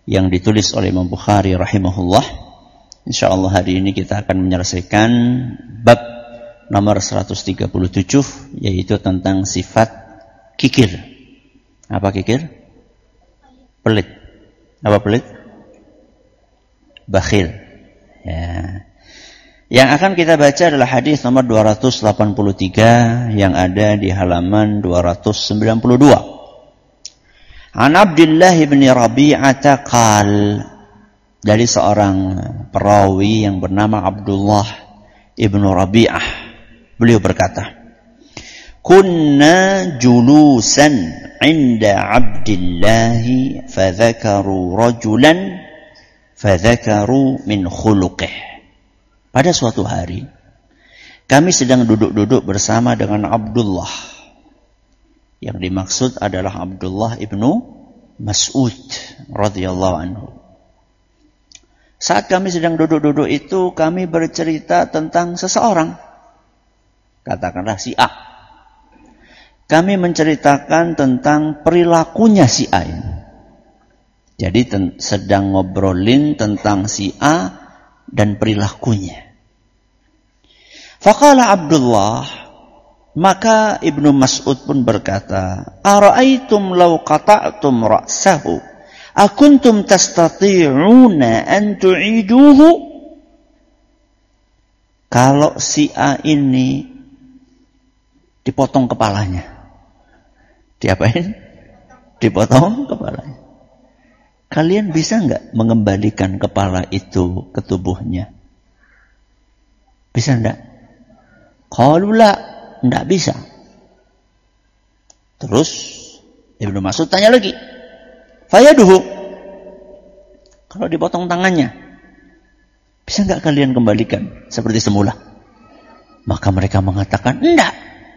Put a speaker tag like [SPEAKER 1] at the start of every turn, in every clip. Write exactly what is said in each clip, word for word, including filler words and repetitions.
[SPEAKER 1] yang ditulis oleh Imam Bukhari rahimahullah. Insyaallah hari ini kita akan menyelesaikan bab nomor seratus tiga puluh tujuh, yaitu tentang sifat kikir. Apa kikir? Pelit. Apa pelit? Bakhil. Ya. Yang akan kita baca adalah hadis nomor dua ratus delapan puluh tiga yang ada di halaman dua ratus sembilan puluh dua. An Abdullah bin Rabi'ah qal, dari seorang perawi yang bernama Abdullah ibn Rabi'ah, beliau berkata, kunna julusan inda Abdullah fadzakaru rajulan fadzakaru min khuluqih. Pada suatu hari kami sedang duduk-duduk bersama dengan Abdullah. Yang dimaksud adalah Abdullah ibnu Mas'ud radhiyallahu anhu. Saat kami sedang duduk-duduk itu, kami bercerita tentang seseorang. Katakanlah si A. Kami menceritakan tentang perilakunya si A ini. Jadi ten- sedang ngobrolin tentang si A dan perilakunya. Faqala Abdullah, maka Ibnu Mas'ud pun berkata, ara'aitum law qata'tum ra'sahu akuntum tastati'una an tu'iduhu? Kalau si A ini dipotong kepalanya, diapain? Dipotong kepalanya. Kalian bisa enggak mengembalikan kepala itu ke tubuhnya? Bisa enggak? Qalu la, enggak bisa. Terus Ibnu Mas'ud tanya lagi, fayaduhu, kalau dipotong tangannya, bisa enggak kalian kembalikan seperti semula? Maka mereka mengatakan, enggak.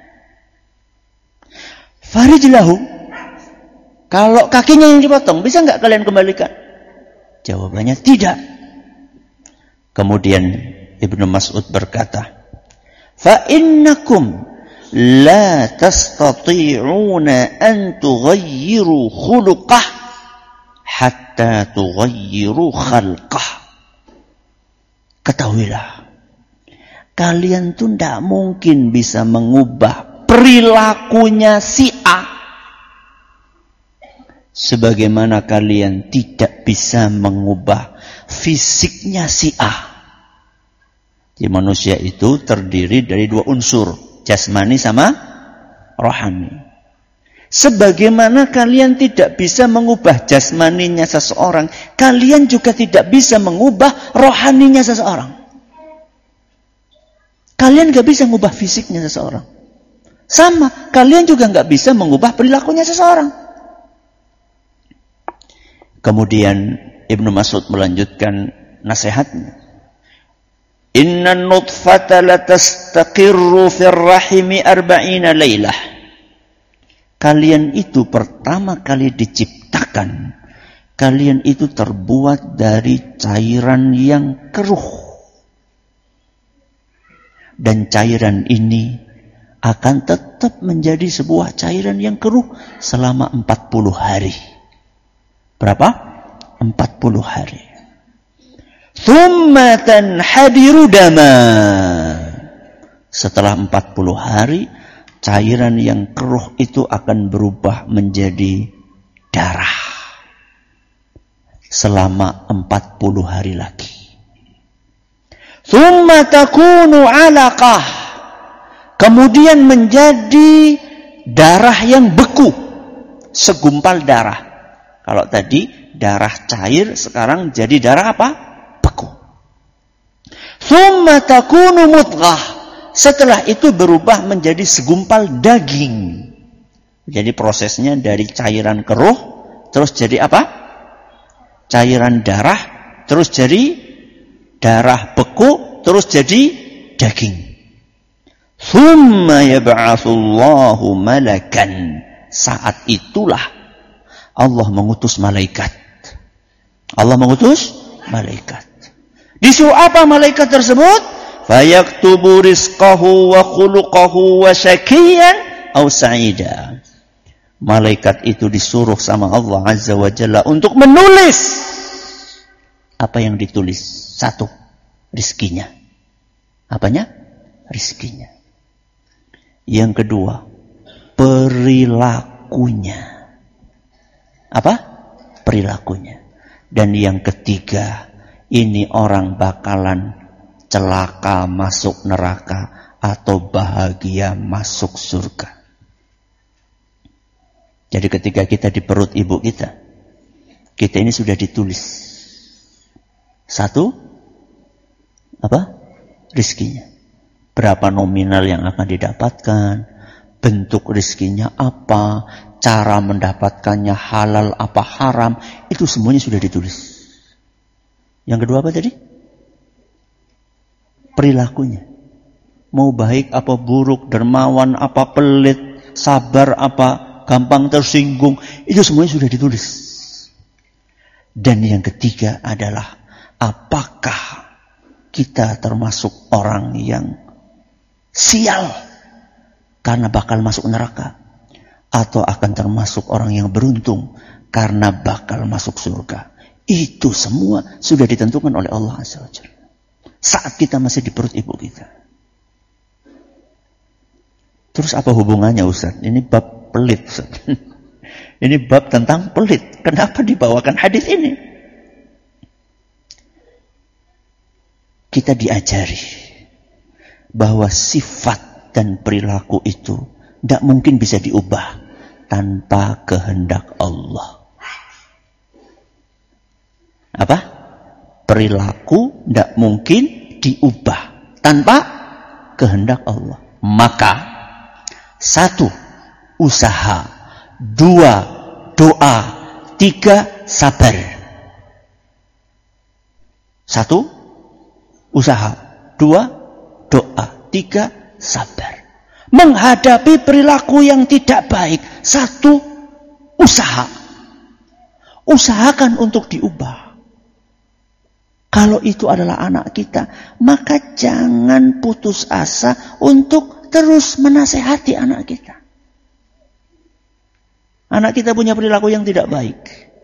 [SPEAKER 1] Farijlahu, kalau kakinya yang dipotong, bisa enggak kalian kembalikan? Jawabannya tidak. Kemudian Ibnu Mas'ud berkata, fa innakum la tastati'una an tughayyiru khuluqah hatta tughayyiru khalqah. Ketahuilah, kalian tuh tidak mungkin bisa mengubah perilakunya si A sebagaimana kalian tidak bisa mengubah fisiknya si A. Jadi manusia itu terdiri dari dua unsur, jasmani sama rohani. Sebagaimana kalian tidak bisa mengubah jasmaninya seseorang, kalian juga tidak bisa mengubah rohaninya seseorang. Kalian gak bisa mengubah fisiknya seseorang. Sama, kalian juga gak bisa mengubah perilakunya seseorang. Kemudian Ibnu Mas'ud melanjutkan nasihatnya. Inna nutfata latastaqirru fir rahimi arba'ina laylah. Kalian itu pertama kali diciptakan, kalian itu terbuat dari cairan yang keruh. Dan cairan ini akan tetap menjadi sebuah cairan yang keruh selama empat puluh hari. Berapa? empat puluh hari. Thumma tanhadiru dama. Setelah empat puluh hari, cairan yang keruh itu akan berubah menjadi darah. Selama empat puluh hari lagi. Thumma takunu alaqah. Kemudian menjadi darah yang beku. Segumpal darah. Kalau tadi darah cair, sekarang jadi darah apa? Beku. Thumma takunu mudghah. Setelah itu berubah menjadi segumpal daging. Jadi prosesnya dari cairan keruh, terus jadi apa? Cairan darah, terus jadi darah beku, terus jadi daging. Thumma yab'atsullahu malakan. Saat itulah Allah mengutus malaikat. Allah mengutus malaikat. Disuruh apa malaikat tersebut? Fayaktubu rizqahu wa khuluqahu wa syakiyan aw sa'ida. Malaikat itu disuruh sama Allah Azza wa Jalla untuk menulis Apa yang ditulis? Satu, rizkinya. Apanya? Rizkinya. Yang kedua, perilakunya. Apa? Perilakunya. Dan yang ketiga, ini orang bakalan celaka masuk neraka atau bahagia masuk surga. Jadi ketika kita di perut ibu kita, kita ini sudah ditulis. Satu, apa? Rizkinya. Berapa nominal yang akan didapatkan, bentuk rizkinya apa, cara mendapatkannya halal apa haram, itu semuanya sudah ditulis. Yang kedua apa tadi? Perilakunya. Mau baik apa buruk, dermawan apa pelit, sabar apa gampang tersinggung, itu semuanya sudah ditulis. Dan yang ketiga adalah apakah kita termasuk orang yang sial karena bakal masuk neraka, atau akan termasuk orang yang beruntung karena bakal masuk surga. Itu semua sudah ditentukan oleh Allah Azza wa Jalla saat kita masih di perut ibu kita. Terus apa hubungannya Ustaz? Ini bab pelit Ustaz. Ini bab tentang pelit. Kenapa dibawakan hadis ini? Kita diajari bahwa sifat dan perilaku itu tidak mungkin bisa diubah tanpa kehendak Allah. Apa? Perilaku tidak mungkin diubah tanpa kehendak Allah. Maka satu, usaha. Dua, doa. Tiga, sabar. Satu, usaha. Dua, doa. Tiga, sabar. Menghadapi perilaku yang tidak baik. Satu, usaha. Usahakan untuk diubah. Kalau itu adalah anak kita, maka jangan putus asa untuk terus menasehati anak kita. Anak kita punya perilaku yang tidak baik.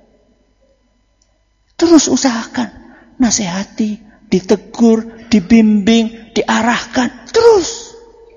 [SPEAKER 1] Terus usahakan. Nasihati, ditegur, dibimbing, diarahkan. Terus.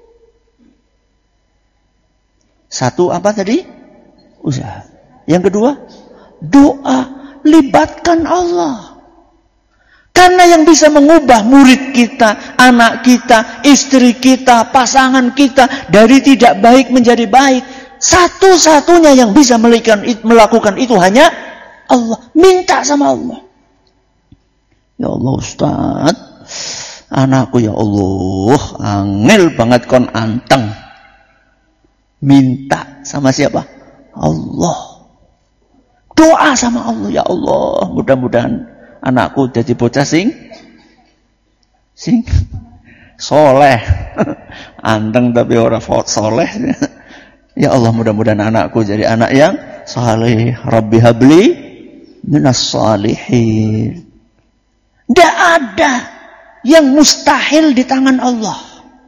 [SPEAKER 1] Satu apa tadi? Usaha. Yang kedua, doa. Libatkan Allah. Karena yang bisa mengubah murid kita, anak kita, istri kita, pasangan kita dari tidak baik menjadi baik, satu-satunya yang bisa melakukan itu hanya Allah. Minta sama Allah. Ya Allah Ustaz, anakku ya Allah, angel banget kon anteng. Minta sama siapa? Allah. Doa sama Allah. Ya Allah, mudah-mudahan anakku jadi bocah sing sing soleh. Anteng tapi ora soleh. Ya Allah, mudah-mudahan anakku jadi anak yang saleh. Rabbi habli minas salihin. Tidak ada yang mustahil di tangan Allah.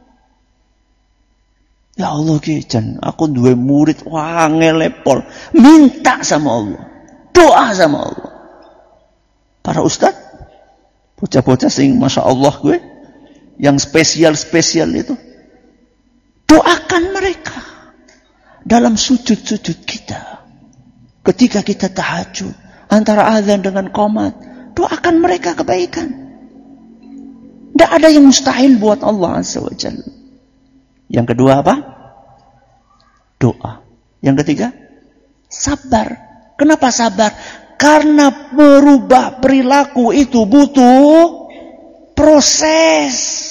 [SPEAKER 1] Ya Allah kijan, aku duwe murid wah ngelepol. Minta sama Allah. Doa sama Allah. Para ustaz, bocah-bocah sing masya Allah gue, yang spesial-spesial itu, doakan mereka dalam sujud-sujud kita. Ketika kita tahajud, antara azan dengan qomat, doakan mereka kebaikan. Tidak ada yang mustahil buat Allah Azza wa Jalla. Yang kedua apa? Doa. Yang ketiga, sabar. Kenapa sabar? Karena merubah perilaku itu butuh proses.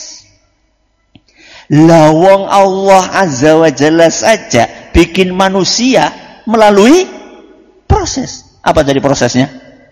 [SPEAKER 1] Lawang Allah Azza wa Jalla saja bikin manusia melalui proses. Apa tadi prosesnya?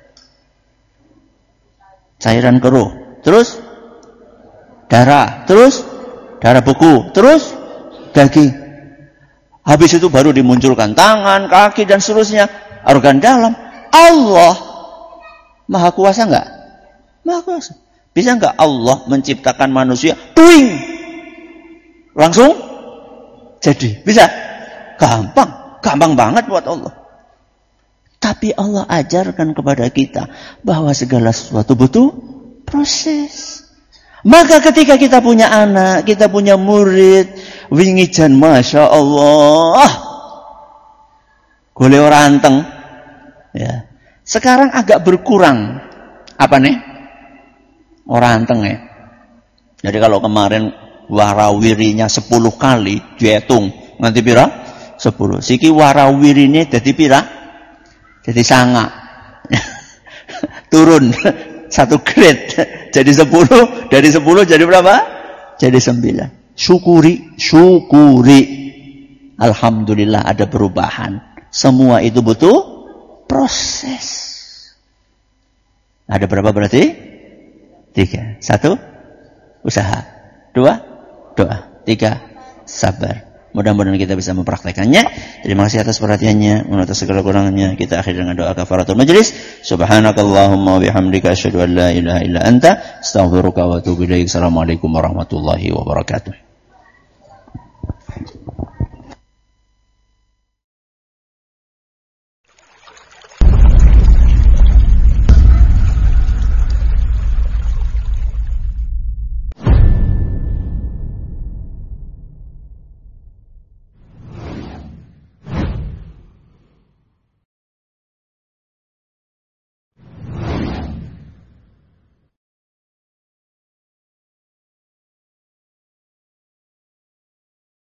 [SPEAKER 1] Cairan keruh, terus darah, terus darah beku, terus daging. Habis itu baru dimunculkan tangan, kaki dan seterusnya, organ dalam. Allah Maha Kuasa enggak? Maha Kuasa. Bisa enggak Allah menciptakan manusia tuing langsung jadi? Bisa? Gampang, gampang banget buat Allah. Tapi Allah ajarkan kepada kita bahwa segala sesuatu butuh proses. Maka ketika kita punya anak, kita punya murid, wingi jan Masya Allah, golek ora anteng. Ya. Sekarang agak berkurang. Apa nih? Ora anteng ya. Jadi kalau kemarin warawirinya sepuluh kali dihitung, nanti pira? sepuluh. Siki warawirine jadi pira? Jadi sanga. Turun satu grade. Jadi sepuluh, dari sepuluh jadi berapa? Jadi sembilan. Syukuri, syukuri. Alhamdulillah ada perubahan. Semua itu butuh proses. Ada berapa berarti? Tiga. Satu, usaha. Dua, doa. Tiga, sabar. Mudah-mudahan kita bisa mempraktekannya. Terima kasih atas perhatiannya. Atas segala kurangannya kita akhiri dengan doa kafaratul majlis. Subhanakallahumma wa bihamdika asyhadu an la ilaha illa anta astaghfiruka wa atubu ilaik. Assalamualaikum warahmatullahi wabarakatuh.